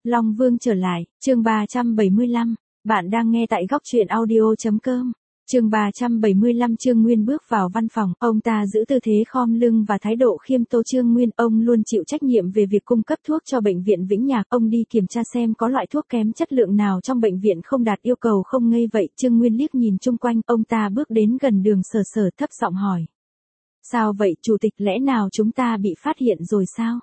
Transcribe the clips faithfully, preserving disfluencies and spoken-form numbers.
Long Vương trở lại, chương ba trăm bảy mươi lăm, bạn đang nghe tại góc truyện audio chấm com. Chương ba trăm bảy mươi lăm Trương Nguyên bước vào văn phòng, ông ta giữ tư thế khom lưng và thái độ khiêm tốn. Trương Nguyên, ông luôn chịu trách nhiệm về việc cung cấp thuốc cho bệnh viện Vĩnh Nhạc, ông đi kiểm tra xem có loại thuốc kém chất lượng nào trong bệnh viện không đạt yêu cầu không. Ngây vậy, Trương Nguyên liếc nhìn chung quanh, ông ta bước đến gần Đường Sở Sở thấp giọng hỏi. Sao vậy, chủ tịch, lẽ nào chúng ta bị phát hiện rồi sao?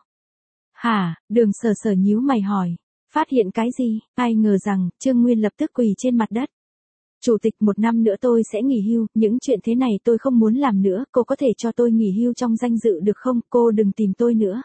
Hả? Đường Sở Sở nhíu mày hỏi. Phát hiện cái gì? Ai ngờ rằng, Trương Nguyên lập tức quỳ trên mặt đất. Chủ tịch, một năm nữa tôi sẽ nghỉ hưu, những chuyện thế này tôi không muốn làm nữa, cô có thể cho tôi nghỉ hưu trong danh dự được không, cô đừng tìm tôi nữa.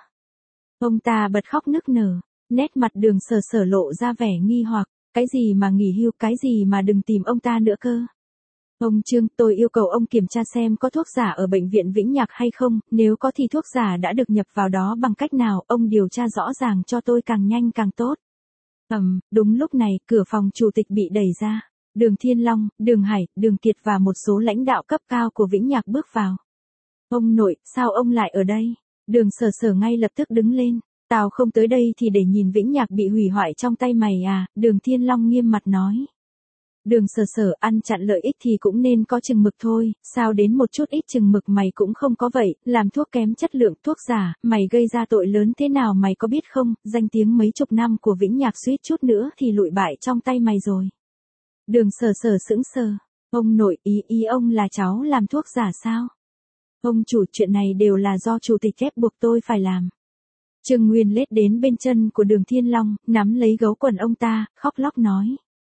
Ông ta bật khóc nức nở, nét mặt Đường Sở Sở lộ ra vẻ nghi hoặc, cái gì mà nghỉ hưu, cái gì mà đừng tìm ông ta nữa cơ. Ông Trương, tôi yêu cầu ông kiểm tra xem có thuốc giả ở bệnh viện Vĩnh Nhạc hay không, nếu có thì thuốc giả đã được nhập vào đó bằng cách nào, ông điều tra rõ ràng cho tôi càng nhanh càng tốt. Ầm, um, đúng lúc này, cửa phòng chủ tịch bị đẩy ra. Đường Thiên Long, Đường Hải, Đường Kiệt và một số lãnh đạo cấp cao của Vĩnh Nhạc bước vào. Ông nội, sao ông lại ở đây? Đường Sở Sở ngay lập tức đứng lên. Tao không tới đây thì để nhìn Vĩnh Nhạc bị hủy hoại trong tay mày à? Đường Thiên Long nghiêm mặt nói. Đường Sở Sở, ăn chặn lợi ích thì cũng nên có chừng mực thôi, sao đến một chút ít chừng mực mày cũng không có vậy, làm thuốc kém chất lượng, thuốc giả, mày gây ra tội lớn thế nào mày có biết không, danh tiếng mấy chục năm của Vĩnh Nhạc suýt chút nữa thì lụi bại trong tay mày rồi. Đường Sở Sở sững sờ, ông nội, ý ý ông là cháu làm thuốc giả sao? Ông chủ, chuyện này đều là do chủ tịch ép buộc tôi phải làm. Trương Nguyên lết đến bên chân của Đường Thiên Long, nắm lấy gấu quần ông ta, khóc lóc nói.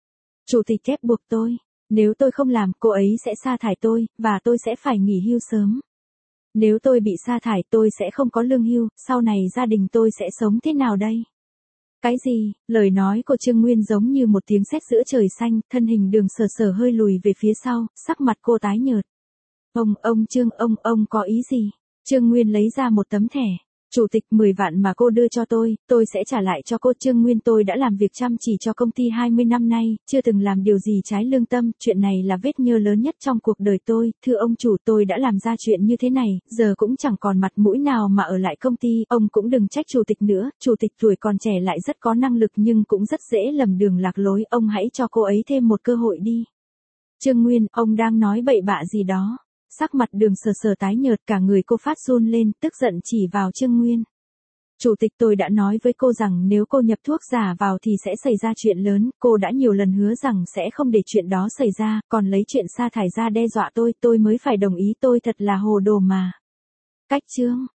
Chủ tịch ép buộc tôi, nếu tôi không làm, cô ấy sẽ sa thải tôi, và tôi sẽ phải nghỉ hưu sớm. Nếu tôi bị sa thải, tôi sẽ không có lương hưu, sau này gia đình tôi sẽ sống thế nào đây? Cái gì? Lời nói của Trương Nguyên giống như một tiếng sét giữa trời xanh, thân hình Đường Sở Sở hơi lùi về phía sau, sắc mặt cô tái nhợt. Ông, ông Trương, ông, ông có ý gì? Trương Nguyên lấy ra một tấm thẻ. Chủ tịch, mười vạn mà cô đưa cho tôi, tôi sẽ trả lại cho cô. Trương Nguyên, tôi đã làm việc chăm chỉ cho công ty hai mươi năm nay, chưa từng làm điều gì trái lương tâm, chuyện này là vết nhơ lớn nhất trong cuộc đời tôi, thưa ông chủ, tôi đã làm ra chuyện như thế này, giờ cũng chẳng còn mặt mũi nào mà ở lại công ty, ông cũng đừng trách chủ tịch nữa, chủ tịch tuổi còn trẻ lại rất có năng lực nhưng cũng rất dễ lầm đường lạc lối, ông hãy cho cô ấy thêm một cơ hội đi. Trương Nguyên, ông đang nói bậy bạ gì đó? Sắc mặt Đường Sở Sở tái nhợt, cả người cô phát run lên, tức giận chỉ vào Trương Nguyên. Chủ tịch, tôi đã nói với cô rằng nếu cô nhập thuốc giả vào thì sẽ xảy ra chuyện lớn, cô đã nhiều lần hứa rằng sẽ không để chuyện đó xảy ra, còn lấy chuyện sa thải ra đe dọa tôi, tôi mới phải đồng ý, tôi thật là hồ đồ mà. Cách chương,